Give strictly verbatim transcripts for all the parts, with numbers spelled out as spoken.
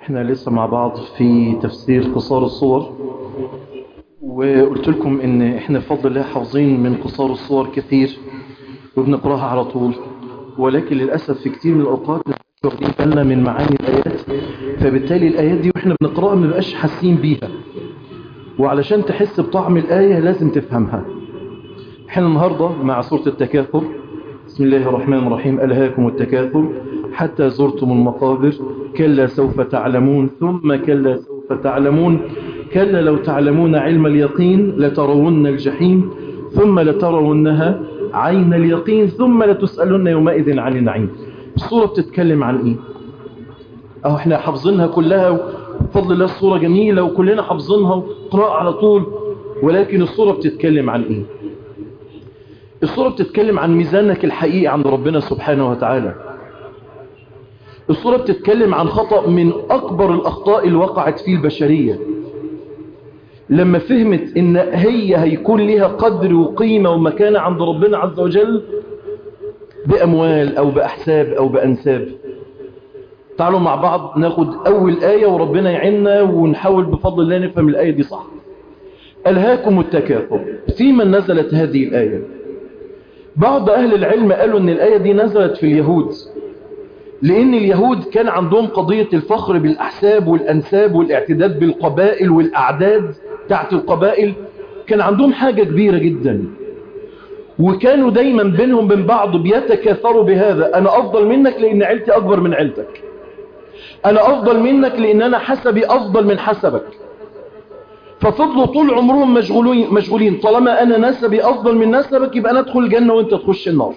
احنا لسه مع بعض في تفسير قصار الصور، وقلت لكم ان احنا بفضل الله حافظين من قصار الصور كثير وبنقراها على طول، ولكن للأسف في كتير من الأوقات مش واخدين بالنا من معاني الآيات، فبالتالي الآيات دي واحنا بنقراها ما بقاش حاسين بيها، وعلشان تحس بطعم الآية لازم تفهمها. احنا النهاردة مع سورة التكاثر. بسم الله الرحمن الرحيم. ألهاكم التكاثر حتى زرتم المقابر كلا سوف تعلمون ثم كلا سوف تعلمون كلا لو تعلمون علم اليقين لترون الجحيم ثم لترونها عين اليقين ثم لتسألن يومئذ عن النعيم. الصورة بتتكلم عن ايه؟ اهو احنا حافظينها كلها بفضل الله، الصورة جميلة وكلنا حافظينها وقراءة على طول، ولكن الصورة بتتكلم عن ايه؟ الصورة بتتكلم عن ميزانك الحقيقي عند ربنا سبحانه وتعالى. الصورة بتتكلم عن خطأ من أكبر الأخطاء اللي وقعت فيه البشرية، لما فهمت إن هي هيكون لها قدر وقيمة ومكانة عند ربنا عز وجل بأموال أو بأحساب أو بأنساب. تعالوا مع بعض ناخد أول آية وربنا يعيننا ونحاول بفضل الله نفهم الآية دي صح. ألهاكم التكاثر. في من نزلت هذه الآية؟ بعض أهل العلم قالوا أن الآية دي نزلت في اليهود، لأن اليهود كان عندهم قضية الفخر بالأحساب والأنساب والاعتداد بالقبائل والأعداد تحت القبائل، كان عندهم حاجة كبيرة جدا، وكانوا دايما بينهم بين بعض بيتكاثروا بهذا. أنا أفضل منك لأن عيلتي أكبر من عيلتك، أنا أفضل منك لأن أنا حسبي أفضل من حسبك، ففضلوا طول عمرهم مشغولين مشغولين طالما أنا نسبي أفضل من نسبك يبقى أنا أدخل الجنة وأنت تخش النار.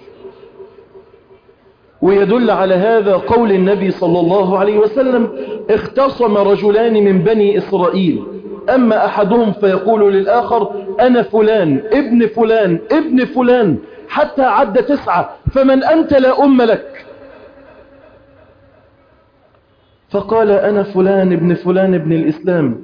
ويدل على هذا قول النبي صلى الله عليه وسلم: اختصم رجلان من بني إسرائيل، أما أحدهم فيقول للآخر: أنا فلان ابن فلان ابن فلان، حتى عد تسعة، فمن أنت لا أم لك؟ فقال: أنا فلان ابن فلان ابن الإسلام،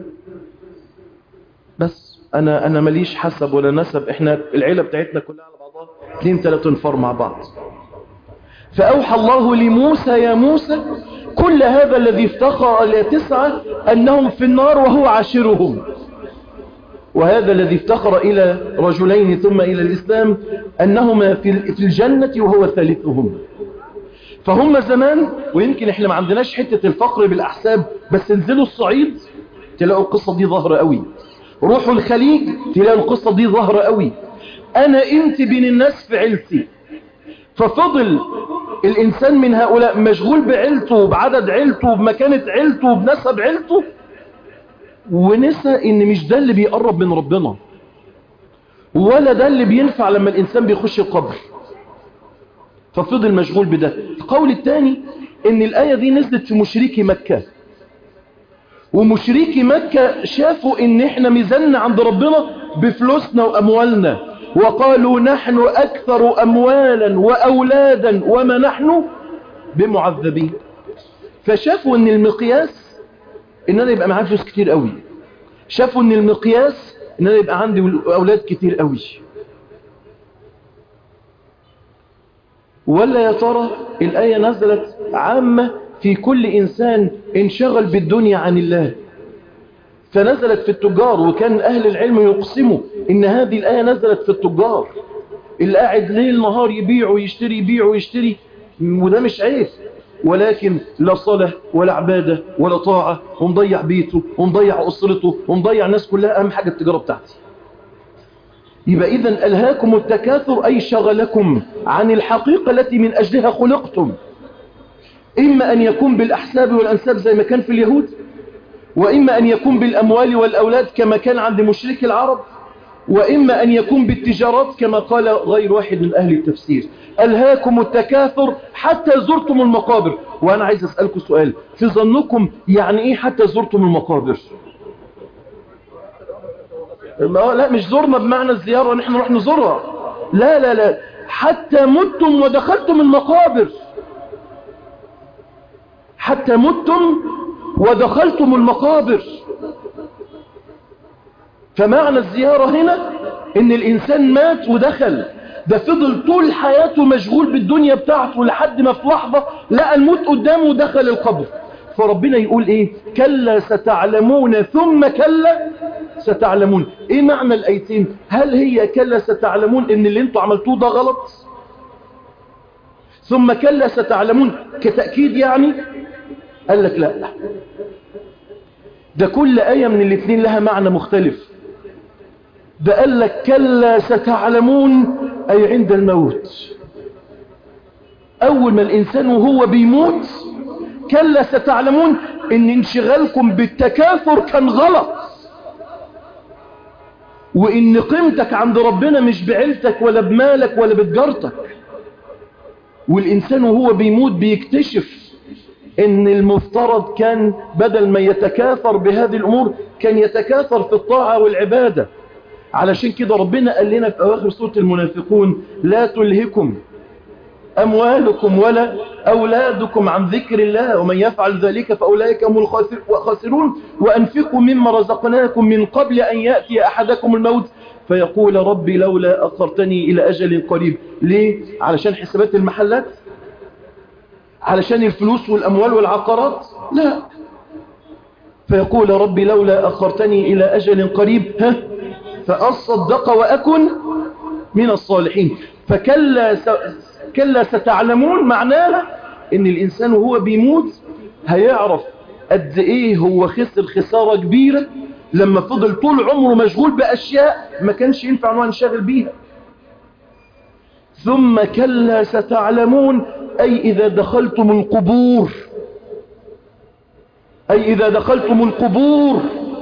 بس أنا أنا ماليش حسب ولا نسب، إحنا العيلة بتاعتنا كلها على بعضها اثنين ثلاثة نفر مع بعض. فأوحى الله لموسى: يا موسى كل هذا الذي افتخر لتسعة أنهم في النار وهو عاشرهم، وهذا الذي افتخر إلى رجلين ثم إلى الإسلام أنهما في الجنة وهو ثالثهم. فهم زمان، ويمكن احنا ما عندناش حتة الفقر بالأحساب، بس انزلوا الصعيد تلاقوا القصة دي ظاهرة قوي، روحوا الخليج تلاقوا القصة دي ظاهرة قوي. أنا انت بين الناس في عيلتي، ففضل الإنسان من هؤلاء مشغول بعيلته بعدد عيلته بمكانة عيلته بنسب عيلته، ونسى إن مش ده اللي بيقرب من ربنا، ولا ده اللي بينفع لما الإنسان بيخش القبر، ففضل مشغول بده. القول الثاني إن الآية دي نزلت في مشركي مكة، ومشركي مكة شافوا إن إحنا ميزاننا عند ربنا بفلوسنا وأموالنا، وقالوا: نحن أكثر أموالا وأولادا وما نحن بمعذبين. فشافوا إن المقياس إن أنا يبقى معايا فلوس كتير قوي، شافوا إن المقياس إن أنا يبقى عندي أولاد كتير قوي. ولا يا ترى الآية نزلت عامة في كل إنسان انشغل بالدنيا عن الله، فنزلت في التجار، وكان أهل العلم يقسموا إن هذه الآية نزلت في التجار اللي قاعد ليل نهار يبيع ويشتري يبيع ويشتري، وده مش عيب، ولكن لا صلاة ولا عبادة ولا طاعة، ومضيع بيته ومضيع أسرته ومضيع الناس كلها. أهم حاجة التجارة بتاعتي. يبقى إذن ألهاكم التكاثر أي شغلكم عن الحقيقة التي من أجلها خلقتم، إما أن يكون بالأحساب والأنساب زي ما كان في اليهود، وإما أن يكون بالأموال والأولاد كما كان عند مشرك العرب، وإما أن يكون بالتجارات كما قال غير واحد من أهل التفسير. ألهاكم التكاثر حتى زرتم المقابر. وأنا عايز أسألكم سؤال، في ظنكم يعني إيه حتى زرتم المقابر؟ لا، مش زرنا بمعنى الزيارة نحن نروح نزورها، لا لا لا، حتى متم ودخلتم المقابر، حتى متم ودخلتم المقابر. فمعنى الزيارة هنا ان الانسان مات ودخل، ده فضل طول حياته مشغول بالدنيا بتاعته لحد ما في لحظة لقى الموت قدامه ودخل القبر. فربنا يقول ايه؟ كلا ستعلمون ثم كلا ستعلمون. ايه معنى الايتين؟ هل هي كلا ستعلمون ان اللي انتوا عملتوه ده غلط، ثم كلا ستعلمون كتأكيد يعني؟ قال لك لا، ده كل آية من الاثنين لها معنى مختلف. ده قال لك كلا ستعلمون أي عند الموت، أول ما الإنسان وهو بيموت. كلا ستعلمون إن انشغالكم بالتكاثر كان غلط، وإن قيمتك عند ربنا مش بعيلتك ولا بمالك ولا بتجارتك. والإنسان وهو بيموت بيكتشف إن المفترض كان بدل ما يتكاثر بهذه الأمور كان يتكاثر في الطاعة والعبادة. علشان كده ربنا قال لنا في أواخر سورة المنافقون لا تلهكم أموالكم ولا أولادكم عن ذكر الله ومن يفعل ذلك فأولئك هم الخاسرون وأنفقوا مما رزقناكم من قبل أن يأتي أحدكم الموت فيقول ربي لولا أخرتني إلى أجل قريب. ليه؟ علشان حسابات المحلات؟ علشان الفلوس والأموال والعقارات؟ لا، فيقول ربي لولا أخرتني إلى أجل قريب ها فأصدق وأكن من الصالحين. فكلا س... كلا ستعلمون معناها إن الإنسان وهو بيموت هيعرف قد إيه هو خسر خسارة كبيرة لما فضل طول عمره مشغول بأشياء ما كانش ينفع أنه ينشغل بيها. ثم كلا ستعلمون أي إذا دخلتم القبور، أي إذا دخلتم القبور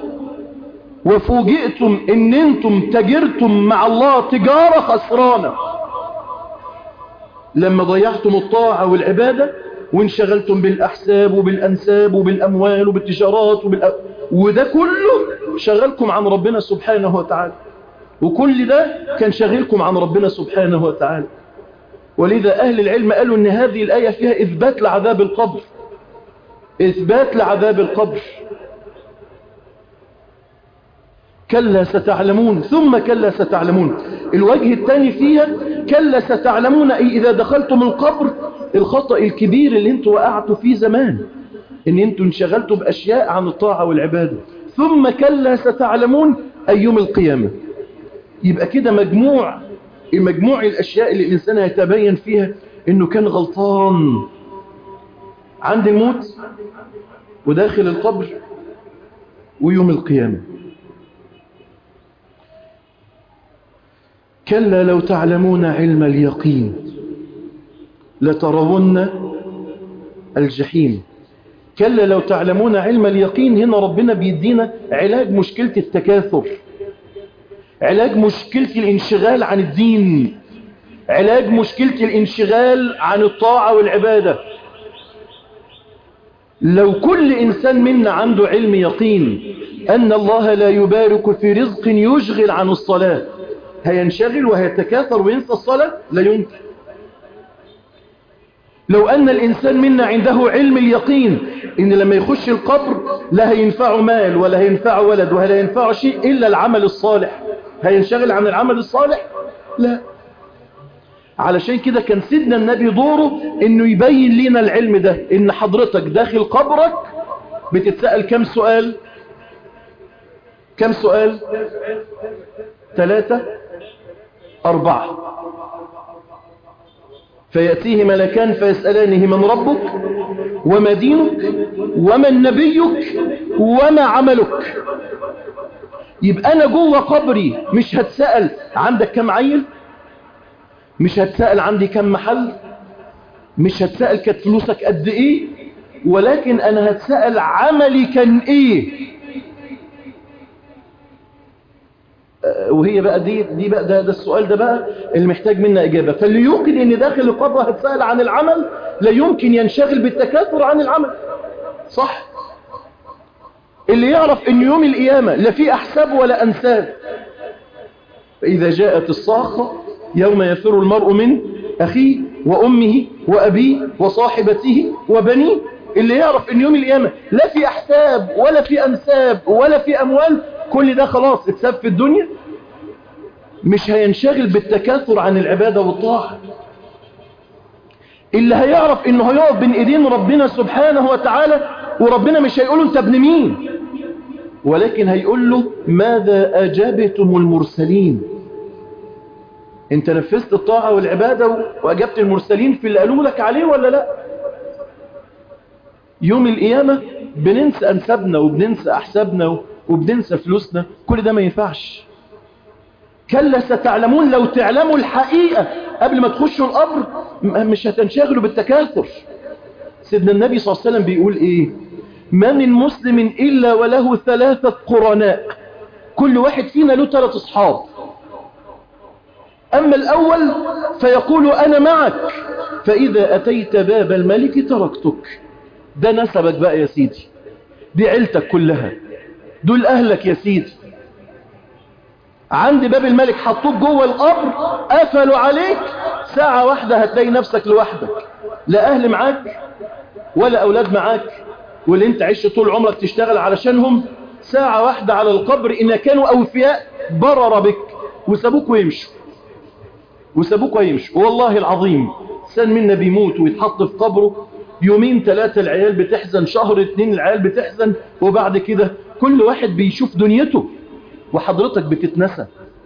وفوجئتم إن أنتم تجرتم مع الله تجارة خسرانة لما ضيعتم الطاعة والعبادة وانشغلتم بالأحساب وبالأنساب وبالأموال وبالتجارات وبالأ... وده كله شغلكم عن ربنا سبحانه وتعالى، وكل ده كان شغلكم عن ربنا سبحانه وتعالى. ولذا أهل العلم قالوا أن هذه الآية فيها إثبات لعذاب القبر، إثبات لعذاب القبر. كلا ستعلمون ثم كلا ستعلمون. الوجه الثاني فيها كلا ستعلمون أي إذا دخلتم القبر الخطأ الكبير اللي انتوا وقعتوا فيه زمان ان انتوا انشغلتوا بأشياء عن الطاعة والعبادة. ثم كلا ستعلمون أي يوم القيامة. يبقى كده مجموع مجموع الأشياء اللي الإنسان هيتبين فيها انه كان غلطان عند الموت وداخل القبر ويوم القيامة. كلا لو تعلمون علم اليقين لترون الجحيم. كلا لو تعلمون علم اليقين. هنا ربنا بيدينا علاج مشكلة التكاثر، علاج مشكلة الانشغال عن الدين، علاج مشكلة الانشغال عن الطاعة والعبادة. لو كل إنسان منا عنده علم يقين أن الله لا يبارك في رزق يشغل عن الصلاة هينشغل وهيتكاثر وينسى الصلاة؟ لا يمكن. لو أن الإنسان منا عنده علم اليقين إن لما يخش القبر لا هينفعه مال ولا هينفعه ولد ولا هينفعه شيء إلا العمل الصالح، هينشغل عن العمل الصالح؟ لا. علشان كده كان سيدنا النبي دوره إنه يبين لنا العلم ده، إن حضرتك داخل قبرك بتتسأل كم سؤال؟ كم سؤال؟ ثلاثة أربعة. فيأتيه ملكان فيسألانه من ربك وما دينك ومن نبيك وما عملك. يبقى أنا جوه قبري مش هتسأل عندك كم عيل، مش هتسأل عندي كم محل، مش هتسأل كانت فلوسك قد إيه، ولكن أنا هتسأل عملي كان إيه. وهي بقى دي دي بقى ده, ده السؤال ده بقى اللي محتاج منا إجابة. فاللي يوقن إن داخل القبر هتسأل عن العمل لا يمكن ينشغل بالتكاثر عن العمل، صح؟ اللي يعرف إن يوم القيامة لا في أحساب ولا أنساب. فإذا جاءت الصاخة يوم يفر المرء من أخيه وأمه وأبيه وصاحبته وبنيه. اللي يعرف إن يوم القيامة لا في أحساب ولا في أنساب ولا في أموال، كل ده خلاص اتساب في الدنيا، مش هينشغل بالتكاثر عن العبادة والطاعة. اللي هيعرف انه هيقف بين ايدين ربنا سبحانه وتعالى وربنا مش هيقول له انت ابن مين، ولكن هيقول له ماذا أجابتم المرسلين؟ انت نفذت الطاعة والعبادة وأجبت المرسلين في اللي قالوا لك عليه ولا لا؟ يوم القيامة بننسى أنسابنا وبننسى أحسابنا وبننسى فلوسنا، كل ده ما ينفعش. كلا ستعلمون، لو تعلموا الحقيقة قبل ما تخشوا القبر مش هتنشغلوا بالتكاثر. سيدنا النبي صلى الله عليه وسلم بيقول ايه؟ ما من مسلم إلا وله ثلاثة قرناء، كل واحد فينا له ثلاث أصحاب. أما الأول فيقول أنا معك، فإذا أتيت باب الملك تركتك. ده نسبك بقى يا سيدي، دي عيلتك كلها، دول أهلك يا سيدي. عند باب الملك حطوك جوه القبر، قفلوا عليك، ساعة واحدة هتلاقي نفسك لوحدك، لا أهل معاك ولا أولاد معاك، واللي انت عشت طول عمرك تشتغل علشانهم، ساعة واحدة على القبر إن كانوا أوفياء برر بك وسابوك ويمشوا وسابوك ويمشوا. والله العظيم سن منا بيموت ويتحط في قبره يومين ثلاثة العيال بتحزن، شهر اتنين العيال بتحزن، وبعد كده كل واحد بيشوف دنيته وحضرتك بتتنسى.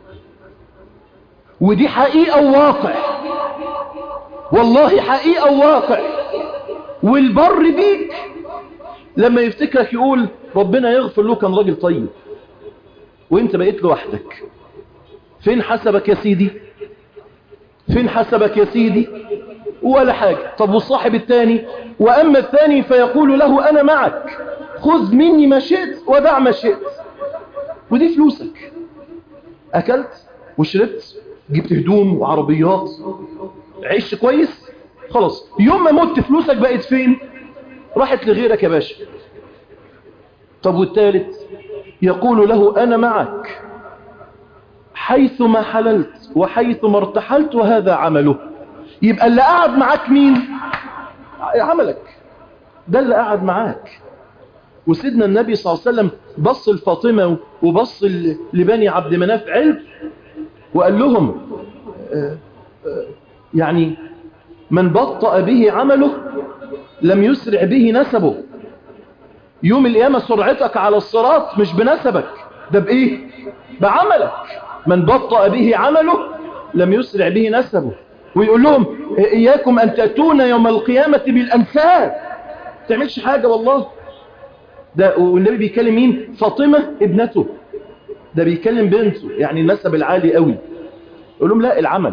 ودي حقيقة وواقع، والله حقيقة وواقع. والبر بيك لما يفتكرك يقول ربنا يغفر له كان راجل طيب، وانت بقيت لوحدك. فين حسبك يا سيدي؟ فين حسبك يا سيدي؟ ولا حاجة. طب والصاحب الثاني؟ وأما الثاني فيقول له أنا معك، خذ مني ما شئت ودع ما شئت. ودي فلوسك، أكلت وشربت، جبت هدوم وعربيات، عيش كويس، خلاص. يوم ما مت فلوسك بقت فين؟ راحت لغيرك يا باشا. طب والثالث؟ يقول له أنا معك حيثما حللت وحيثما ارتحلت وهذا عمله. يبقى اللي قاعد معاك مين؟ عملك، ده اللي قاعد معاك. وسيدنا النبي صلى الله عليه وسلم بص لفاطمة وبص لبني عبد مناف علم وقال لهم آآ آآ يعني من بطأ به عمله لم يسرع به نسبه. يوم القيامة سرعتك على الصراط مش بنسبك، ده بإيه؟ بعملك. من بطأ به عمله لم يسرع به نسبه. ويقول لهم إياكم أن تأتون يوم القيامة بالأنساب، ما تعملش حاجة والله. ده والنبي بيكلم مين؟ فاطمة ابنته، ده بيكلم بنته، يعني النسب العالي قوي. يقول لهم لا، العمل.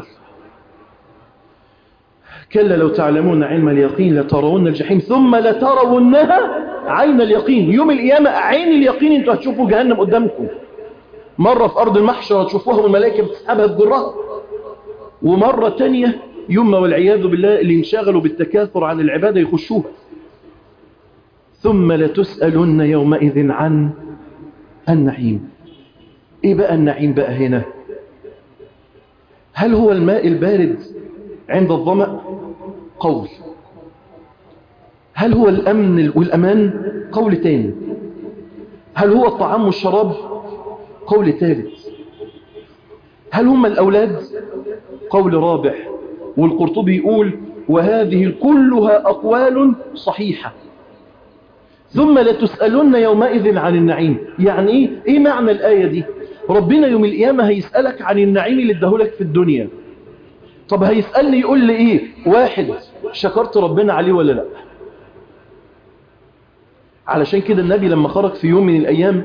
كلا لو تعلمون علم اليقين لترون الجحيم ثم لترونها عين اليقين. يوم القيامة عين اليقين انتوا هتشوفوا جهنم قدامكم. مرة في أرض المحشر هتشوفوها والملائكة بتسحبها بجرها، ومرة تانية يوم والعياذ بالله اللي انشغلوا بالتكاثر عن العبادة يخشوها. ثم لتسألن يومئذ عن النعيم. ايه بقى النعيم بقى هنا؟ هل هو الماء البارد عند الظمأ؟ قول. هل هو الأمن والأمان؟ قول تاني. هل هو الطعام والشراب؟ قول ثالث. هل هم الأولاد؟ قول رابع. والقرطبي يقول وهذه كلها أقوال صحيحة. ثم لتسألن يومئذ عن النعيم. يعني ايه؟ ايه معنى الآية دي؟ ربنا يوم القيامة هيسألك عن النعيم اللي اداهولك في الدنيا. طب هيسألني يقول لي ايه؟ واحد، شكرت ربنا عليه ولا لا؟ علشان كده النبي لما خرج في يوم من الأيام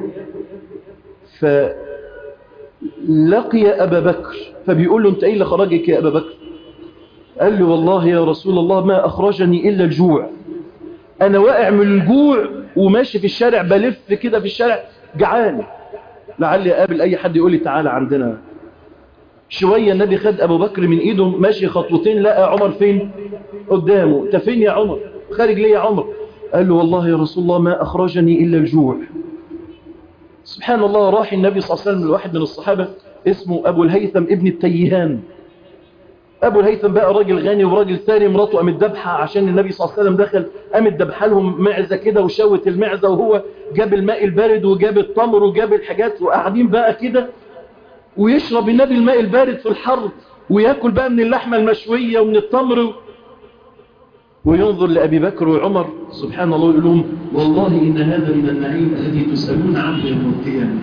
فلقي أبا بكر، فبيقول له انت ايه اللي خرجك يا أبا بكر؟ قال له والله يا رسول الله ما أخرجني إلا الجوع، أنا واقع من الجوع وماشي في الشارع بلف كده في الشارع جعان، لعلي أقابل أي حد يقول لي تعالى عندنا. شوية النبي خد أبو بكر من إيده ماشي خطوتين، لقى عمر فين؟ قدامه. انت فين يا عمر؟ خارج ليه يا عمر؟ قال له والله يا رسول الله ما أخرجني إلا الجوع. سبحان الله. راح النبي صلى الله عليه وسلم لواحد من الصحابة اسمه أبو الهيثم ابن التيهان. أبو الهيثم بقى راجل غني وراجل ثاني، مراته قامت ذبحة عشان النبي صلى الله عليه وسلم دخل، قامت ذبحة لهم معزة كده وشوت المعزة، وهو جاب الماء البارد وجاب التمر وجاب الحاجات، وقاعدين بقى كده ويشرب النبي الماء البارد في الحر ويأكل بقى من اللحمة المشوية ومن التمر. وينظر لأبي بكر وعمر سبحان الله يقول لهم والله إن هذا من النعيم الذي تسألون عنه يوم القيامة.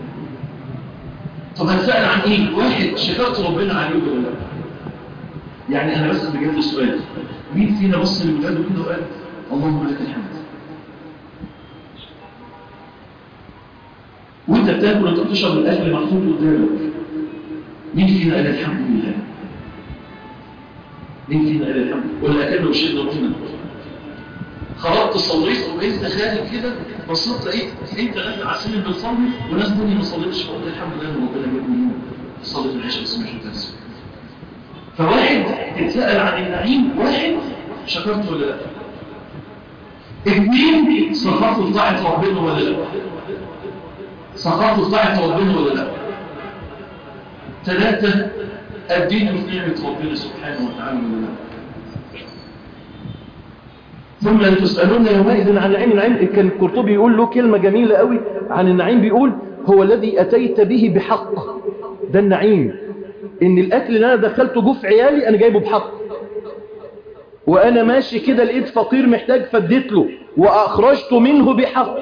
طب هنسأل عن إيه؟ واحد شكرت ربنا عليه ولا لا؟ يعني أنا بس بجد السؤال، مين فينا بص لولاده كده وقال اللهم لك الحمد؟ وانت بتاكل وانت بتشرب الاكل محطوط قدامك، مين فينا قال الحمد لله؟ مين فينا قال الحمد لله؟ ولا اكلنا وشربنا رحنا؟ خرجت صليت وبقيت خارج كده بصيت لقيت انت داخل على السلم بتصلي وناس تانية ما صليتش، فقلت الحمد لله ان ربنا جابني صليت العشاء بس مش متاسف. فواحد تتسأل عن النعيم، واحد شكرت ولا لا؟ اثنين صرفت في طاعة ربنا ولا لا؟ سقطت في طاعة ربنا ولا لا؟ ثلاثة أديت في نعمة ربنا سبحانه وتعالى ولا لا؟ ثم أن تسألون يومئذ عن النعيم. النعيم كان القرطبي يقول له كلمة جميلة قوي عن النعيم، بيقول هو الذي أتيت به بحق. ده النعيم، إن الأكل اللي أنا دخلته جوف عيالي أنا جايبه بحق، وأنا ماشي كده لقيت فقير محتاج فديت له وأخرجت منه بحق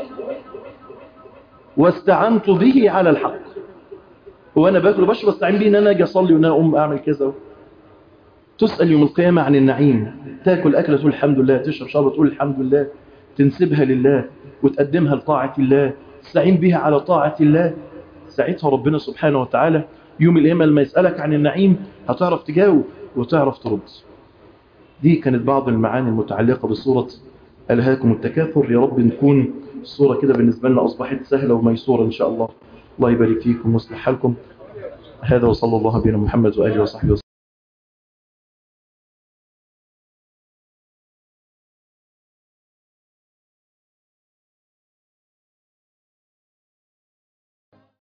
واستعنت به على الحق. وانا باكل وبشرب استعين به ان انا اجي اصلي وان انا اقوم اعمل كذا. تسال يوم القيامه عن النعيم، تاكل اكله تقول الحمد لله، تشرب شربه تقول الحمد لله، تنسبها لله وتقدمها لطاعه الله، تستعين بها على طاعه الله. ساعتها ربنا سبحانه وتعالى يوم القيامه لما يسالك عن النعيم هتعرف تجاوب وتعرف ترد. دي كانت بعض المعاني المتعلقه بسوره ألهاكم التكاثر. يا رب نكون الصورة كده بالنسبة لنا أصبحت سهلة وميسورة إن شاء الله. الله يبارك فيكم ويصلح حالكم. هذا وصلى الله بنا محمد وآله وصحبه وسلم.